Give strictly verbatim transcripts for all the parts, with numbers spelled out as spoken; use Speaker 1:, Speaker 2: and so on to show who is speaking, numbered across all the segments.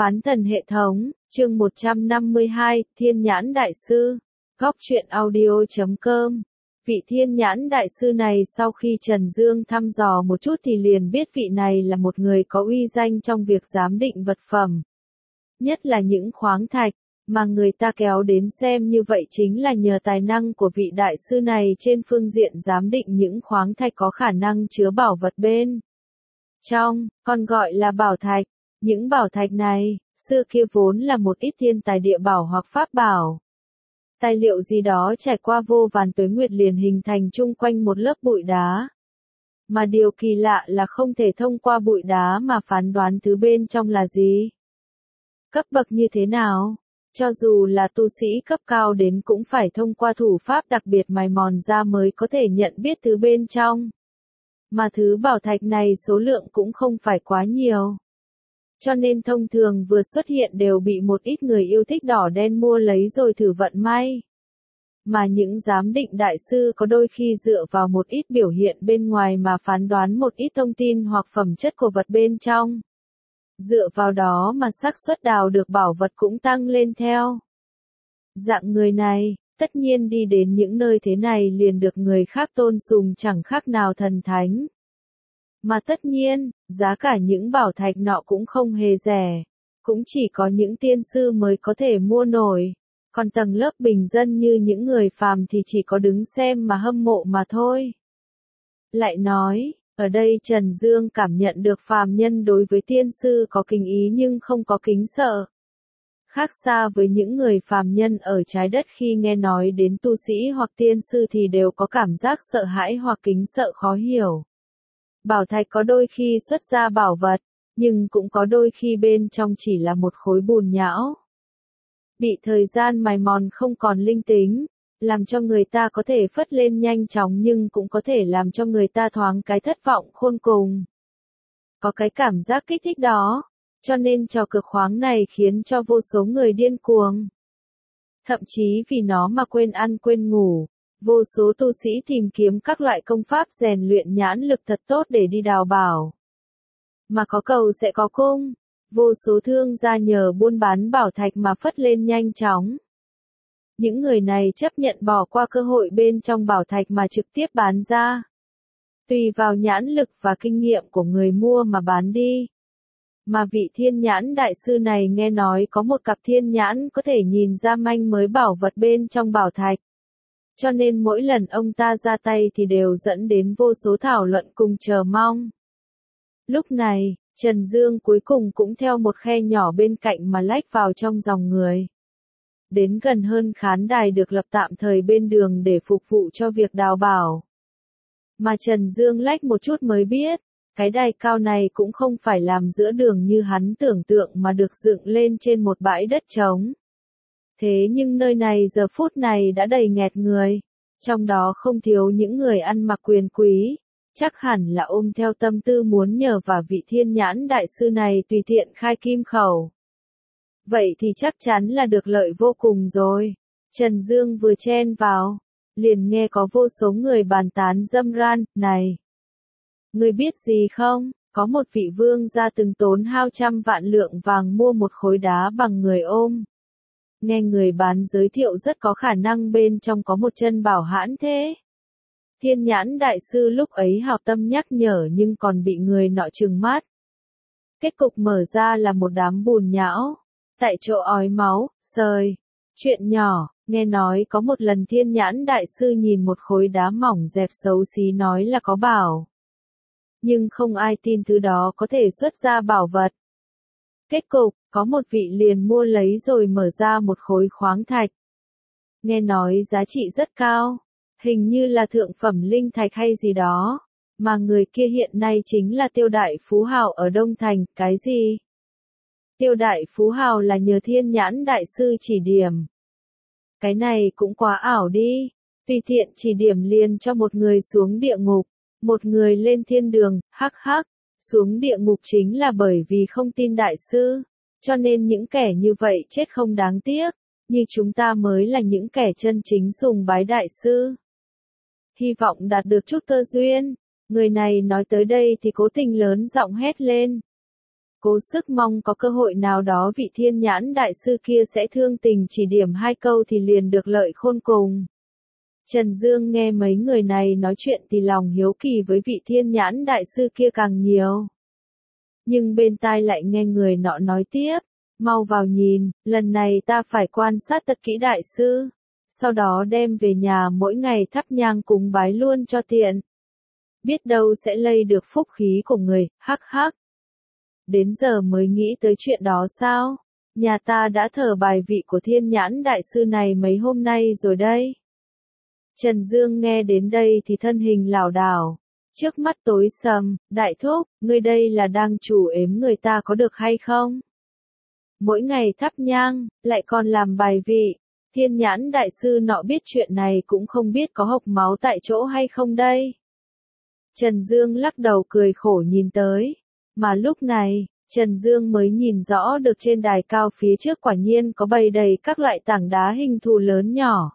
Speaker 1: Phán thần hệ thống, chương một trăm năm mươi hai, Thiên Nhãn Đại Sư, góc truyện audio chấm com. Vị Thiên Nhãn Đại Sư này sau khi Trần Dương thăm dò một chút thì liền biết vị này là một người có uy danh trong việc giám định vật phẩm. Nhất là những khoáng thạch, mà người ta kéo đến xem như vậy chính là nhờ tài năng của vị đại sư này trên phương diện giám định những khoáng thạch có khả năng chứa bảo vật bên trong, còn gọi là bảo thạch. Những bảo thạch này, xưa kia vốn là một ít thiên tài địa bảo hoặc pháp bảo. Tài liệu gì đó trải qua vô vàn tuế nguyệt liền hình thành chung quanh một lớp bụi đá. Mà điều kỳ lạ là không thể thông qua bụi đá mà phán đoán thứ bên trong là gì. Cấp bậc như thế nào? Cho dù là tu sĩ cấp cao đến cũng phải thông qua thủ pháp đặc biệt mài mòn ra mới có thể nhận biết thứ bên trong. Mà thứ bảo thạch này số lượng cũng không phải quá nhiều. Cho nên thông thường vừa xuất hiện đều bị một ít người yêu thích đỏ đen mua lấy rồi thử vận may. Mà những giám định đại sư có đôi khi dựa vào một ít biểu hiện bên ngoài mà phán đoán một ít thông tin hoặc phẩm chất của vật bên trong. Dựa vào đó mà xác suất đào được bảo vật cũng tăng lên theo. Dạng người này, tất nhiên đi đến những nơi thế này liền được người khác tôn sùng chẳng khác nào thần thánh. Mà tất nhiên, giá cả những bảo thạch nọ cũng không hề rẻ, cũng chỉ có những tiên sư mới có thể mua nổi, còn tầng lớp bình dân như những người phàm thì chỉ có đứng xem mà hâm mộ mà thôi. Lại nói, ở đây Trần Dương cảm nhận được phàm nhân đối với tiên sư có kính ý nhưng không có kính sợ. Khác xa với những người phàm nhân ở trái đất khi nghe nói đến tu sĩ hoặc tiên sư thì đều có cảm giác sợ hãi hoặc kính sợ khó hiểu. Bảo thạch có đôi khi xuất ra bảo vật, nhưng cũng có đôi khi bên trong chỉ là một khối bùn nhão. Bị thời gian mài mòn không còn linh tính, làm cho người ta có thể phất lên nhanh chóng nhưng cũng có thể làm cho người ta thoáng cái thất vọng khôn cùng. Có cái cảm giác kích thích đó, cho nên trò cực khoáng này khiến cho vô số người điên cuồng. Thậm chí vì nó mà quên ăn quên ngủ. Vô số tu sĩ tìm kiếm các loại công pháp rèn luyện nhãn lực thật tốt để đi đào bảo. Mà có cầu sẽ có cung. Vô số thương gia nhờ buôn bán bảo thạch mà phất lên nhanh chóng. Những người này chấp nhận bỏ qua cơ hội bên trong bảo thạch mà trực tiếp bán ra. Tùy vào nhãn lực và kinh nghiệm của người mua mà bán đi. Mà vị thiên nhãn đại sư này nghe nói có một cặp thiên nhãn có thể nhìn ra manh mới bảo vật bên trong bảo thạch. Cho nên mỗi lần ông ta ra tay thì đều dẫn đến vô số thảo luận cùng chờ mong. Lúc này, Trần Dương cuối cùng cũng theo một khe nhỏ bên cạnh mà lách vào trong dòng người. Đến gần hơn khán đài được lập tạm thời bên đường để phục vụ cho việc đào bảo. Mà Trần Dương lách một chút mới biết, cái đài cao này cũng không phải làm giữa đường như hắn tưởng tượng mà được dựng lên trên một bãi đất trống. Thế nhưng nơi này giờ phút này đã đầy nghẹt người, trong đó không thiếu những người ăn mặc quyền quý, chắc hẳn là ôm theo tâm tư muốn nhờ vào vị thiên nhãn đại sư này tùy tiện khai kim khẩu. Vậy thì chắc chắn là được lợi vô cùng rồi. Trần Dương vừa chen vào, liền nghe có vô số người bàn tán râm ran, này. Người biết gì không, có một vị vương gia từng tốn hao trăm vạn lượng vàng mua một khối đá bằng người ôm. Nghe người bán giới thiệu rất có khả năng bên trong có một chân bảo hãn thế. Thiên nhãn đại sư lúc ấy hào tâm nhắc nhở nhưng còn bị người nọ trừng mắt. Kết cục mở ra là một đám bùn nhão. Tại chỗ ói máu, sời. Chuyện nhỏ, nghe nói có một lần thiên nhãn đại sư nhìn một khối đá mỏng dẹp xấu xí nói là có bảo. Nhưng không ai tin thứ đó có thể xuất ra bảo vật. Kết cục, có một vị liền mua lấy rồi mở ra một khối khoáng thạch. Nghe nói giá trị rất cao, hình như là thượng phẩm linh thạch hay gì đó, mà người kia hiện nay chính là Tiêu Đại Phú Hào ở Đông Thành, cái gì? Tiêu Đại Phú Hào là nhờ thiên nhãn đại sư chỉ điểm. Cái này cũng quá ảo đi, tùy tiện chỉ điểm liền cho một người xuống địa ngục, một người lên thiên đường, hắc hắc. Xuống địa ngục chính là bởi vì không tin đại sư, cho nên những kẻ như vậy chết không đáng tiếc, như chúng ta mới là những kẻ chân chính sùng bái đại sư. Hy vọng đạt được chút cơ duyên, người này nói tới đây thì cố tình lớn giọng hét lên. cố sức mong có cơ hội nào đó vị thiên nhãn đại sư kia sẽ thương tình chỉ điểm hai câu thì liền được lợi khôn cùng. Trần Dương nghe mấy người này nói chuyện thì lòng hiếu kỳ với vị thiên nhãn đại sư kia càng nhiều. Nhưng bên tai lại nghe người nọ nói tiếp, mau vào nhìn, lần này ta phải quan sát thật kỹ đại sư, sau đó đem về nhà mỗi ngày thắp nhang cúng bái luôn cho tiện. Biết đâu sẽ lây được phúc khí của người, hắc hắc. Đến giờ mới nghĩ tới chuyện đó sao? Nhà ta đã thờ bài vị của thiên nhãn đại sư này mấy hôm nay rồi đây. Trần Dương nghe đến đây thì thân hình lảo đảo, trước mắt tối sầm, đại thúc, ngươi đây là đang chủ ếm người ta có được hay không? Mỗi ngày thắp nhang, lại còn làm bài vị, thiên nhãn đại sư nọ biết chuyện này cũng không biết có hộc máu tại chỗ hay không đây. Trần Dương lắc đầu cười khổ nhìn tới, mà lúc này, Trần Dương mới nhìn rõ được trên đài cao phía trước quả nhiên có bày đầy các loại tảng đá hình thù lớn nhỏ.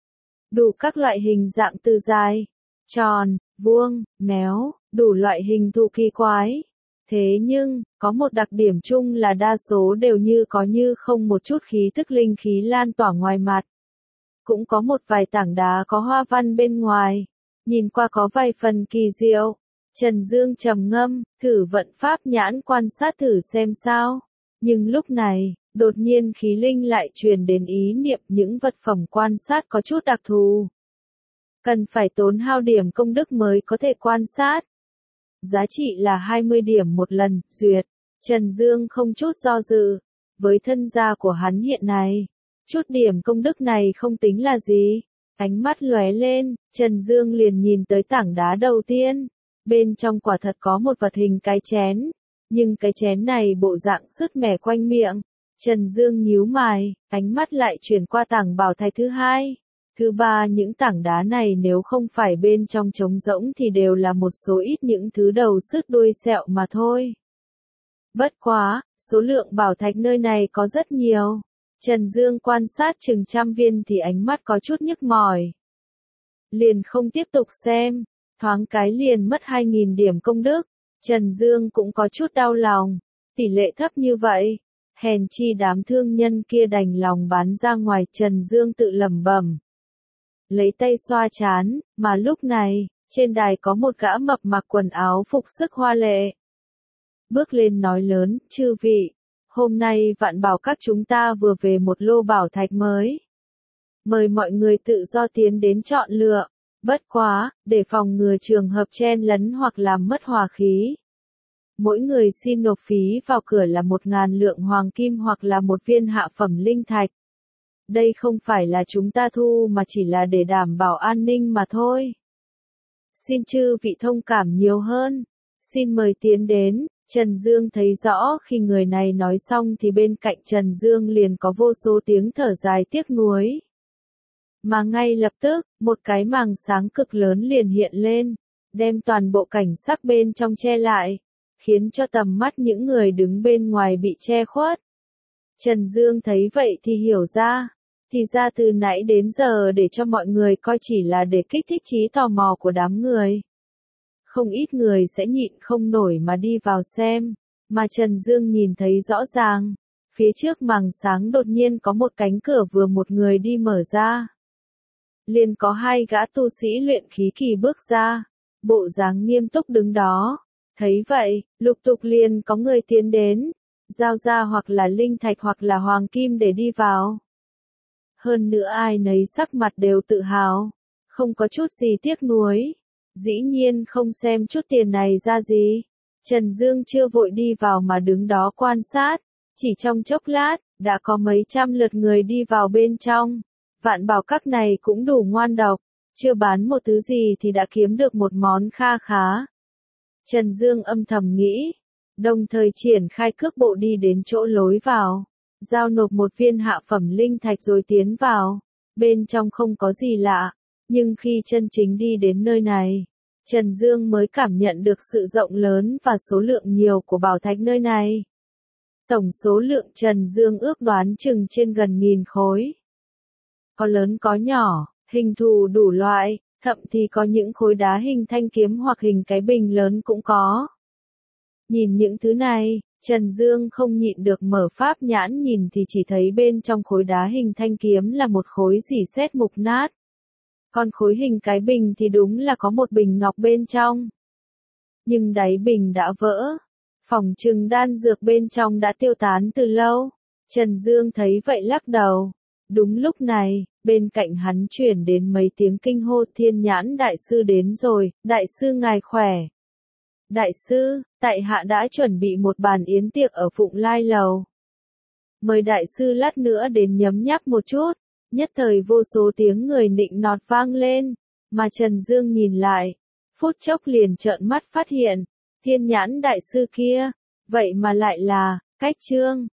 Speaker 1: Đủ các loại hình dạng từ dài, tròn, vuông, méo, đủ loại hình thù kỳ quái. Thế nhưng, có một đặc điểm chung là đa số đều như có như không một chút khí tức linh khí lan tỏa ngoài mặt. Cũng có một vài tảng đá có hoa văn bên ngoài, nhìn qua có vài phần kỳ diệu. Trần Dương trầm ngâm, thử vận pháp nhãn quan sát thử xem sao. Nhưng lúc này, đột nhiên khí linh lại truyền đến ý niệm những vật phẩm quan sát có chút đặc thù. Cần phải tốn hao điểm công đức mới có thể quan sát. Giá trị là hai mươi điểm một lần, duyệt. Trần Dương không chút do dự. Với thân gia của hắn hiện nay, chút điểm công đức này không tính là gì. Ánh mắt lóe lên, Trần Dương liền nhìn tới tảng đá đầu tiên. Bên trong quả thật có một vật hình cái chén. Nhưng cái chén này bộ dạng sứt mẻ quanh miệng. Trần Dương nhíu mày, ánh mắt lại chuyển qua tảng bảo thạch thứ hai. Thứ ba, những tảng đá này nếu không phải bên trong trống rỗng thì đều là một số ít những thứ đầu sứt đuôi sẹo mà thôi. Bất quá, số lượng bảo thạch nơi này có rất nhiều. Trần Dương quan sát chừng trăm viên thì ánh mắt có chút nhức mỏi. Liền không tiếp tục xem, thoáng cái liền mất hai nghìn điểm công đức. Trần Dương cũng có chút đau lòng, tỷ lệ thấp như vậy. Hèn chi đám thương nhân kia đành lòng bán ra ngoài, Trần Dương tự lẩm bẩm. Lấy tay xoa chán, mà lúc này, trên đài có một gã mập mặc quần áo phục sức hoa lệ. Bước lên nói lớn, chư vị, hôm nay vạn bảo các chúng ta vừa về một lô bảo thạch mới. Mời mọi người tự do tiến đến chọn lựa, bất quá, để phòng ngừa trường hợp chen lấn hoặc làm mất hòa khí. Mỗi người xin nộp phí vào cửa là một ngàn lượng hoàng kim hoặc là một viên hạ phẩm linh thạch. Đây không phải là chúng ta thu mà chỉ là để đảm bảo an ninh mà thôi. Xin chư vị thông cảm nhiều hơn. Xin mời tiến đến. Trần Dương thấy rõ khi người này nói xong thì bên cạnh Trần Dương liền có vô số tiếng thở dài tiếc nuối. Mà ngay lập tức, một cái màng sáng cực lớn liền hiện lên, đem toàn bộ cảnh sắc bên trong che lại, khiến cho tầm mắt những người đứng bên ngoài bị che khuất. Trần Dương thấy vậy thì hiểu ra, thì ra từ nãy đến giờ để cho mọi người coi chỉ là để kích thích trí tò mò của đám người. Không ít người sẽ nhịn không nổi mà đi vào xem, mà Trần Dương nhìn thấy rõ ràng, phía trước màng sáng đột nhiên có một cánh cửa vừa một người đi mở ra. Liền có hai gã tu sĩ luyện khí kỳ bước ra, bộ dáng nghiêm túc đứng đó. Thấy vậy, lục tục liền có người tiến đến, giao ra hoặc là linh thạch hoặc là hoàng kim để đi vào. Hơn nữa ai nấy sắc mặt đều tự hào, không có chút gì tiếc nuối. Dĩ nhiên không xem chút tiền này ra gì. Trần Dương chưa vội đi vào mà đứng đó quan sát. Chỉ trong chốc lát, đã có mấy trăm lượt người đi vào bên trong. Vạn bảo các này cũng đủ ngoan độc. Chưa bán một thứ gì thì đã kiếm được một món kha khá. Trần Dương âm thầm nghĩ. Đồng thời triển khai cước bộ đi đến chỗ lối vào. Giao nộp một viên hạ phẩm linh thạch rồi tiến vào. Bên trong không có gì lạ. Nhưng khi chân chính đi đến nơi này, Trần Dương mới cảm nhận được sự rộng lớn và số lượng nhiều của bảo thạch nơi này. Tổng số lượng Trần Dương ước đoán chừng trên gần nghìn khối. Có lớn có nhỏ, hình thù đủ loại, thậm thì có những khối đá hình thanh kiếm hoặc hình cái bình lớn cũng có. Nhìn những thứ này, Trần Dương không nhịn được mở pháp nhãn nhìn thì chỉ thấy bên trong khối đá hình thanh kiếm là một khối dỉ sét mục nát. Còn khối hình cái bình thì đúng là có một bình ngọc bên trong. Nhưng đáy bình đã vỡ. Phỏng chừng đan dược bên trong đã tiêu tán từ lâu. Trần Dương thấy vậy lắc đầu. Đúng lúc này, bên cạnh hắn chuyển đến mấy tiếng kinh hô, Thiên Nhãn đại sư đến rồi, đại sư ngài khỏe. Đại sư, tại hạ đã chuẩn bị một bàn yến tiệc ở Phụng Lai Lầu. Mời đại sư lát nữa đến nhấm nháp một chút. Nhất thời vô số tiếng người nịnh nọt vang lên, mà Trần Dương nhìn lại, phút chốc liền trợn mắt phát hiện, Thiên Nhãn đại sư kia, vậy mà lại là, Cách Trương.